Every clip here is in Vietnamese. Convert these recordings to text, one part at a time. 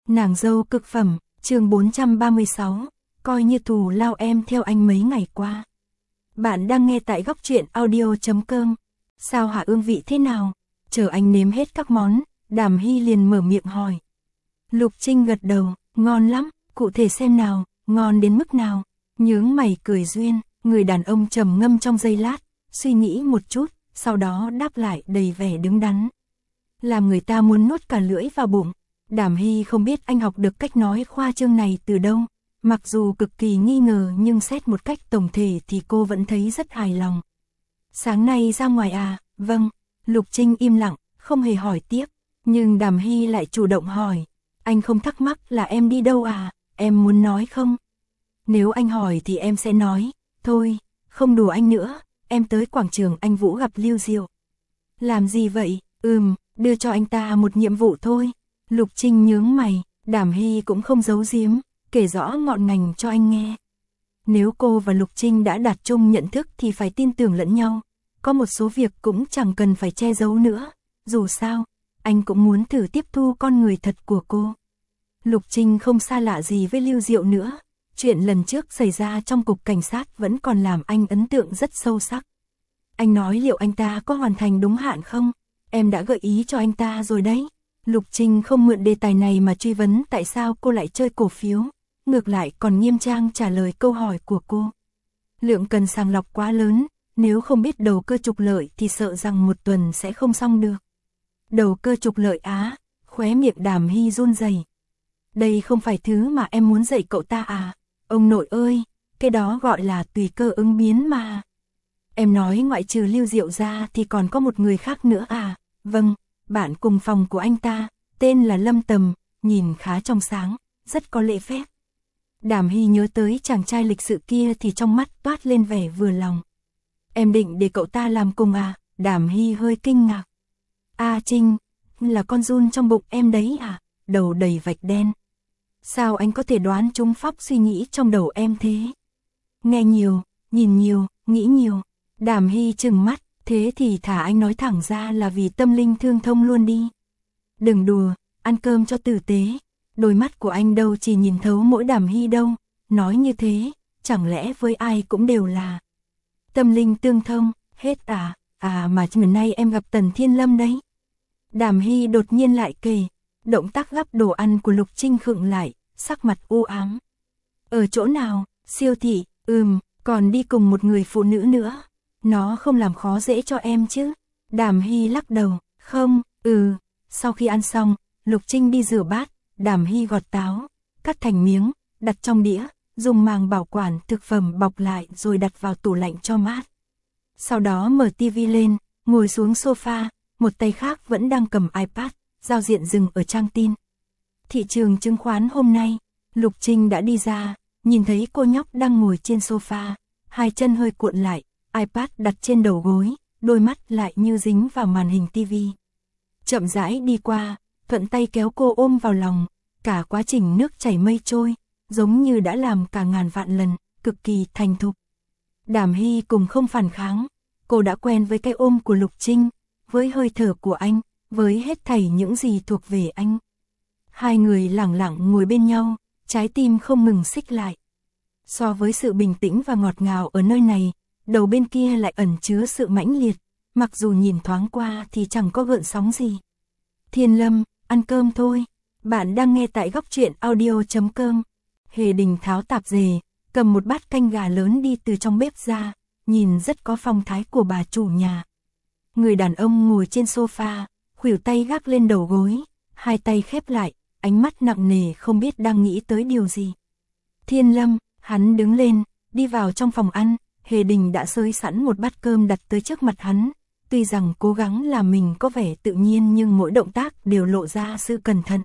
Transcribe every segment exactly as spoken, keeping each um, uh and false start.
Nàng dâu cực phẩm, chương bốn trăm ba mươi sáu, coi như thù lao em theo anh mấy ngày qua. Bạn đang nghe tại góc truyện audio chấm com. Sao hả, ương vị thế nào? Chờ anh nếm hết các món, Đàm Hy liền mở miệng hỏi. Lục Trinh gật đầu, ngon lắm, cụ thể xem nào, ngon đến mức nào? Nhướng mày cười duyên, người đàn ông trầm ngâm trong giây lát, suy nghĩ một chút, sau đó đáp lại đầy vẻ đứng đắn. Làm người ta muốn nuốt cả lưỡi vào bụng. Đàm Hy không biết anh học được cách nói khoa trương này từ đâu, mặc dù cực kỳ nghi ngờ nhưng xét một cách tổng thể thì cô vẫn thấy rất hài lòng. Sáng nay ra ngoài à? Vâng. Lục Trinh im lặng, không hề hỏi tiếp, nhưng Đàm Hy lại chủ động hỏi. Anh không thắc mắc là em đi đâu à? Em muốn nói không? Nếu anh hỏi thì em sẽ nói. Thôi, không đùa anh nữa, em tới quảng trường Anh Vũ gặp Lưu Diệu. Làm gì vậy? Ừm, đưa cho anh ta một nhiệm vụ thôi. Lục Trinh nhướng mày, Đàm Hy cũng không giấu giếm, kể rõ ngọn ngành cho anh nghe. Nếu cô và Lục Trinh đã đạt chung nhận thức thì phải tin tưởng lẫn nhau. Có một số việc cũng chẳng cần phải che giấu nữa. Dù sao, anh cũng muốn thử tiếp thu con người thật của cô. Lục Trinh không xa lạ gì với Lưu Diệu nữa. Chuyện lần trước xảy ra trong cục cảnh sát vẫn còn làm anh ấn tượng rất sâu sắc. Anh nói liệu anh ta có hoàn thành đúng hạn không? Em đã gợi ý cho anh ta rồi đấy. Lục Trinh không mượn đề tài này mà truy vấn tại sao cô lại chơi cổ phiếu. Ngược lại còn nghiêm trang trả lời câu hỏi của cô. Lượng cần sàng lọc quá lớn, nếu không biết đầu cơ trục lợi thì sợ rằng một tuần sẽ không xong được. Đầu cơ trục lợi á? Khóe miệng Đàm Hy run rẩy. Đây không phải thứ mà em muốn dạy cậu ta à? Ông nội ơi, cái đó gọi là tùy cơ ứng biến mà. Em nói ngoại trừ Lưu Diệu ra thì còn có một người khác nữa à? Vâng, bạn cùng phòng của anh ta, tên là Lâm Tầm, nhìn khá trong sáng, rất có lễ phép. Đàm Hy nhớ tới chàng trai lịch sự kia thì trong mắt toát lên vẻ vừa lòng. Em định để cậu ta làm cùng à? Đàm Hy hơi kinh ngạc. A Trinh, là con giun trong bụng em đấy à? Đầu đầy vạch đen. Sao anh có thể đoán trúng phóc suy nghĩ trong đầu em thế? Nghe nhiều, nhìn nhiều, nghĩ nhiều. Đàm Hy trừng mắt, thế thì thả anh nói thẳng ra là vì tâm linh thương thông luôn đi. Đừng đùa, ăn cơm cho tử tế. Đôi mắt của anh đâu chỉ nhìn thấu mỗi Đàm Hy đâu. Nói như thế, chẳng lẽ với ai cũng đều là tâm linh tương thông, hết à? À mà ngày nay em gặp Tần Thiên Lâm đấy. Đàm Hy đột nhiên lại kể. Động tác gắp đồ ăn của Lục Trinh khựng lại, sắc mặt u ám. Ở chỗ nào? Siêu thị? Ừm, còn đi cùng một người phụ nữ nữa. Nó không làm khó dễ cho em chứ? Đàm Hy lắc đầu. Không, ừ. Sau khi ăn xong, Lục Trinh đi rửa bát. Đàm Hy gọt táo, cắt thành miếng, đặt trong đĩa, dùng màng bảo quản thực phẩm bọc lại rồi đặt vào tủ lạnh cho mát. Sau đó mở tivi lên, ngồi xuống sofa, một tay khác vẫn đang cầm iPad, giao diện dừng ở trang tin. Thị trường chứng khoán hôm nay, Lục Trinh đã đi ra, nhìn thấy cô nhóc đang ngồi trên sofa, hai chân hơi cuộn lại, iPad đặt trên đầu gối, đôi mắt lại như dính vào màn hình tivi. Chậm rãi đi qua, thuận tay kéo cô ôm vào lòng, cả quá trình nước chảy mây trôi, giống như đã làm cả ngàn vạn lần, cực kỳ thành thục. Đàm Hy cùng không phản kháng, cô đã quen với cái ôm của Lục Trinh, với hơi thở của anh, với hết thảy những gì thuộc về anh. Hai người lẳng lặng ngồi bên nhau, trái tim không ngừng xích lại. So với sự bình tĩnh và ngọt ngào ở nơi này, đầu bên kia lại ẩn chứa sự mãnh liệt, mặc dù nhìn thoáng qua thì chẳng có gợn sóng gì. Thiên Lâm, ăn cơm thôi. Bạn đang nghe tại góc truyện audio chấm com. Hề Đình tháo tạp dề, cầm một bát canh gà lớn đi từ trong bếp ra, nhìn rất có phong thái của bà chủ nhà. Người đàn ông ngồi trên sofa, khuỷu tay gác lên đầu gối, hai tay khép lại, ánh mắt nặng nề không biết đang nghĩ tới điều gì. Thiên Lâm, hắn đứng lên, đi vào trong phòng ăn, Hề Đình đã xới sẵn một bát cơm đặt tới trước mặt hắn. Tuy rằng cố gắng làm mình có vẻ tự nhiên nhưng mỗi động tác đều lộ ra sự cẩn thận.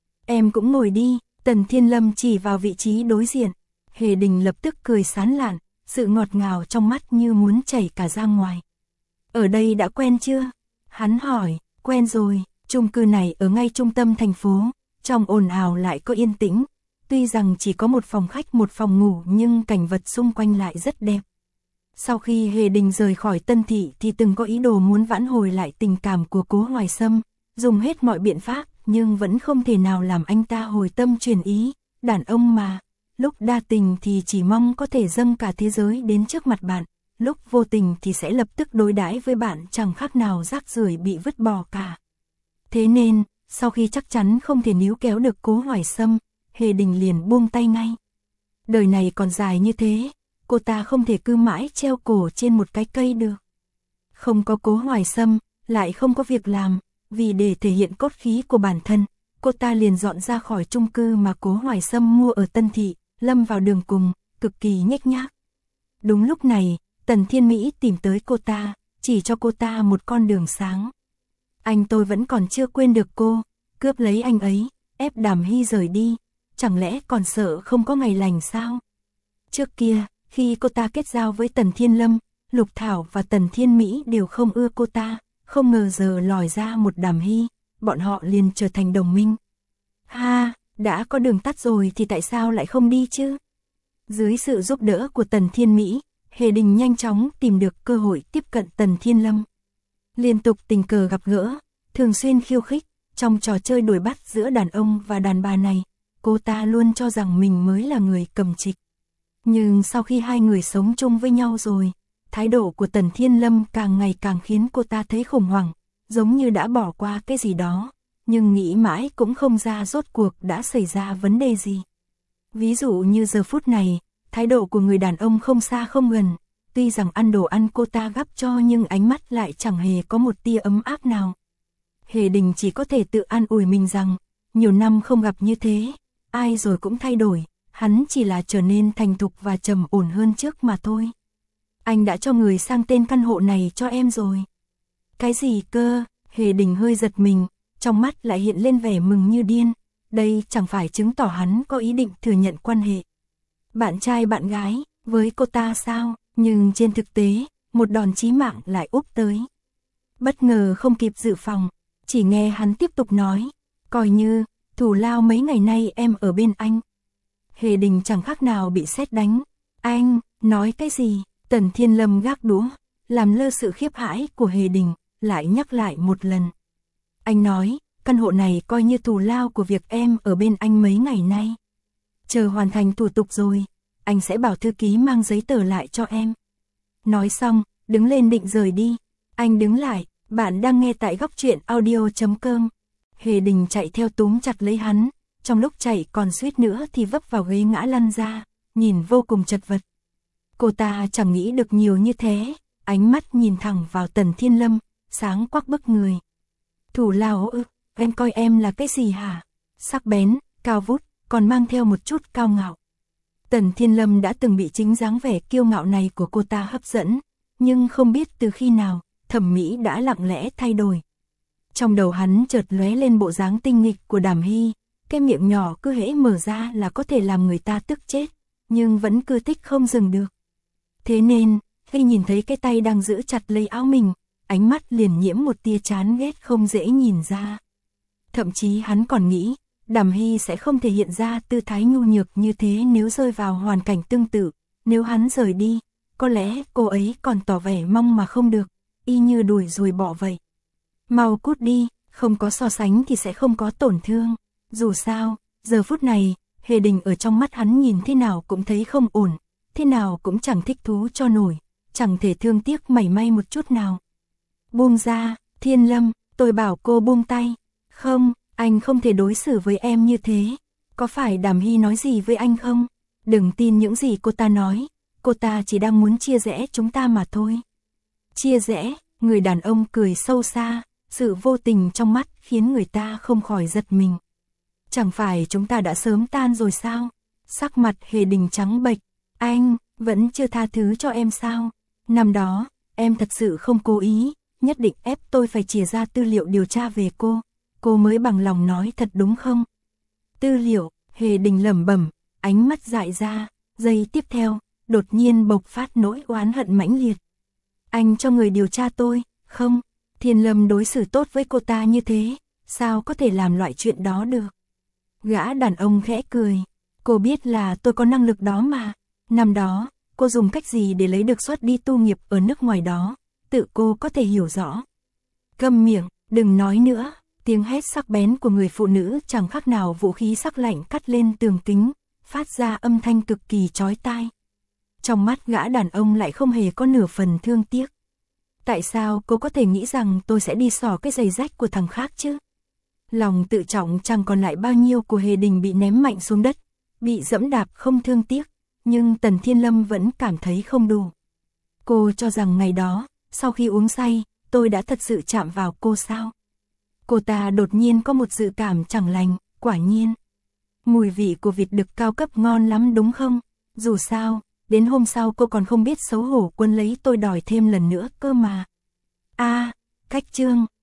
Em cũng ngồi đi, Tần Thiên Lâm chỉ vào vị trí đối diện. Hề Đình lập tức cười sán lạn, sự ngọt ngào trong mắt như muốn chảy cả ra ngoài. Ở đây đã quen chưa? Hắn hỏi. Quen rồi, chung cư này ở ngay trung tâm thành phố, trong ồn ào lại có yên tĩnh. Tuy rằng chỉ có một phòng khách một phòng ngủ nhưng cảnh vật xung quanh lại rất đẹp. Sau khi Hề Đình rời khỏi Tân Thị thì từng có ý đồ muốn vãn hồi lại tình cảm của Cố Hoài Sâm, dùng hết mọi biện pháp nhưng vẫn không thể nào làm anh ta hồi tâm chuyển ý. Đàn ông mà, lúc đa tình thì chỉ mong có thể dâng cả thế giới đến trước mặt bạn, lúc vô tình thì sẽ lập tức đối đãi với bạn chẳng khác nào rác rưởi bị vứt bỏ cả. Thế nên, sau khi chắc chắn không thể níu kéo được Cố Hoài Sâm, Hề Đình liền buông tay ngay. Đời này còn dài như thế, cô ta không thể cứ mãi treo cổ trên một cái cây được. Không có Cố Hoài Sâm, lại không có việc làm, vì để thể hiện cốt khí của bản thân, cô ta liền dọn ra khỏi chung cư mà Cố Hoài Sâm mua ở Tân Thị, lâm vào đường cùng, cực kỳ nhếch nhác. Đúng lúc này, Tần Thiên Mỹ tìm tới cô ta, chỉ cho cô ta một con đường sáng. Anh tôi vẫn còn chưa quên được cô, cướp lấy anh ấy, ép Đàm Hy rời đi, chẳng lẽ còn sợ không có ngày lành sao? Trước kia, khi cô ta kết giao với Tần Thiên Lâm, Lục Thảo và Tần Thiên Mỹ đều không ưa cô ta, không ngờ giờ lòi ra một Đàm Hy, bọn họ liền trở thành đồng minh. Ha, đã có đường tắt rồi thì tại sao lại không đi chứ? Dưới sự giúp đỡ của Tần Thiên Mỹ, Hề Đình nhanh chóng tìm được cơ hội tiếp cận Tần Thiên Lâm. Liên tục tình cờ gặp gỡ, thường xuyên khiêu khích, trong trò chơi đuổi bắt giữa đàn ông và đàn bà này, cô ta luôn cho rằng mình mới là người cầm trịch. Nhưng sau khi hai người sống chung với nhau rồi, thái độ của Tần Thiên Lâm càng ngày càng khiến cô ta thấy khủng hoảng, giống như đã bỏ qua cái gì đó, nhưng nghĩ mãi cũng không ra rốt cuộc đã xảy ra vấn đề gì. Ví dụ như giờ phút này, thái độ của người đàn ông không xa không gần, tuy rằng ăn đồ ăn cô ta gắp cho nhưng ánh mắt lại chẳng hề có một tia ấm áp nào. Hề Đình chỉ có thể tự an ủi mình rằng, nhiều năm không gặp như thế, ai rồi cũng thay đổi, hắn chỉ là trở nên thành thục và trầm ổn hơn trước mà thôi. Anh đã cho người sang tên căn hộ này cho em rồi. Cái gì cơ? Hề Đình hơi giật mình, trong mắt lại hiện lên vẻ mừng như điên. Đây chẳng phải chứng tỏ hắn có ý định thừa nhận quan hệ bạn trai bạn gái với cô ta sao? Nhưng trên thực tế, một đòn chí mạng lại úp tới. Bất ngờ không kịp dự phòng, chỉ nghe hắn tiếp tục nói, coi như thù lao mấy ngày nay em ở bên anh. Hề Đình chẳng khác nào bị sét đánh. Anh, nói cái gì? Tần Thiên Lâm gác đũa, làm lơ sự khiếp hãi của Hề Đình, lại nhắc lại một lần. Anh nói, căn hộ này coi như thù lao của việc em ở bên anh mấy ngày nay. Chờ hoàn thành thủ tục rồi, anh sẽ bảo thư ký mang giấy tờ lại cho em. Nói xong, đứng lên định rời đi. Anh đứng lại, bạn đang nghe tại góc truyện audio chấm com. Hề Đình chạy theo túm chặt lấy hắn, trong lúc chạy còn suýt nữa thì vấp vào ghế ngã lăn ra, nhìn vô cùng chật vật. Cô ta chẳng nghĩ được nhiều như thế, ánh mắt nhìn thẳng vào Tần Thiên Lâm, sáng quắc bức người. Thủ lao ư, em coi em là cái gì hả? Sắc bén, cao vút, còn mang theo một chút cao ngạo. Tần Thiên Lâm đã từng bị chính dáng vẻ kiêu ngạo này của cô ta hấp dẫn, nhưng không biết từ khi nào, thẩm mỹ đã lặng lẽ thay đổi. Trong đầu hắn chợt lóe lên bộ dáng tinh nghịch của Đàm Hy, cái miệng nhỏ cứ hễ mở ra là có thể làm người ta tức chết, nhưng vẫn cứ thích không dừng được. Thế nên, khi nhìn thấy cái tay đang giữ chặt lấy áo mình, ánh mắt liền nhiễm một tia chán ghét không dễ nhìn ra. Thậm chí hắn còn nghĩ, Đàm Hy sẽ không thể hiện ra tư thái nhu nhược như thế nếu rơi vào hoàn cảnh tương tự. Nếu hắn rời đi, có lẽ cô ấy còn tỏ vẻ mong mà không được, y như đuổi rồi bỏ vậy. Mau cút đi, không có so sánh thì sẽ không có tổn thương. Dù sao, giờ phút này, Hề Đình ở trong mắt hắn nhìn thế nào cũng thấy không ổn, thế nào cũng chẳng thích thú cho nổi, chẳng thể thương tiếc mảy may một chút nào. Buông ra, Thiên Lâm, tôi bảo cô buông tay. Không, anh không thể đối xử với em như thế. Có phải Đàm Hy nói gì với anh không? Đừng tin những gì cô ta nói, cô ta chỉ đang muốn chia rẽ chúng ta mà thôi. Chia rẽ, người đàn ông cười sâu xa, sự vô tình trong mắt khiến người ta không khỏi giật mình. Chẳng phải chúng ta đã sớm tan rồi sao? Sắc mặt Hề Đình trắng bệch, anh vẫn chưa tha thứ cho em sao? Năm đó, em thật sự không cố ý, nhất định ép tôi phải chìa ra tư liệu điều tra về cô, cô mới bằng lòng nói thật đúng không? Tư liệu, Hề Đình lẩm bẩm, ánh mắt dại ra, giây tiếp theo, đột nhiên bộc phát nỗi oán hận mãnh liệt. Anh cho người điều tra tôi, không? Thiên Lâm đối xử tốt với cô ta như thế, sao có thể làm loại chuyện đó được? Gã đàn ông khẽ cười, cô biết là tôi có năng lực đó mà. Năm đó, cô dùng cách gì để lấy được suất đi tu nghiệp ở nước ngoài đó, tự cô có thể hiểu rõ. Câm miệng, đừng nói nữa, Tiếng hét sắc bén của người phụ nữ chẳng khác nào vũ khí sắc lạnh cắt lên tường kính, phát ra âm thanh cực kỳ chói tai. Trong mắt gã đàn ông lại không hề có nửa phần thương tiếc. Tại sao cô có thể nghĩ rằng tôi sẽ đi xỏ cái giày rách của thằng khác chứ? Lòng tự trọng chẳng còn lại bao nhiêu của Hề Đình bị ném mạnh xuống đất, bị dẫm đạp không thương tiếc, nhưng Tần Thiên Lâm vẫn cảm thấy không đủ. Cô cho rằng ngày đó, sau khi uống say, tôi đã thật sự chạm vào cô sao? Cô ta đột nhiên có một dự cảm chẳng lành, quả nhiên. Mùi vị của vịt đực cao cấp ngon lắm đúng không? Dù sao, đến hôm sau cô còn không biết xấu hổ quấn lấy tôi đòi thêm lần nữa cơ mà. A, cách chương.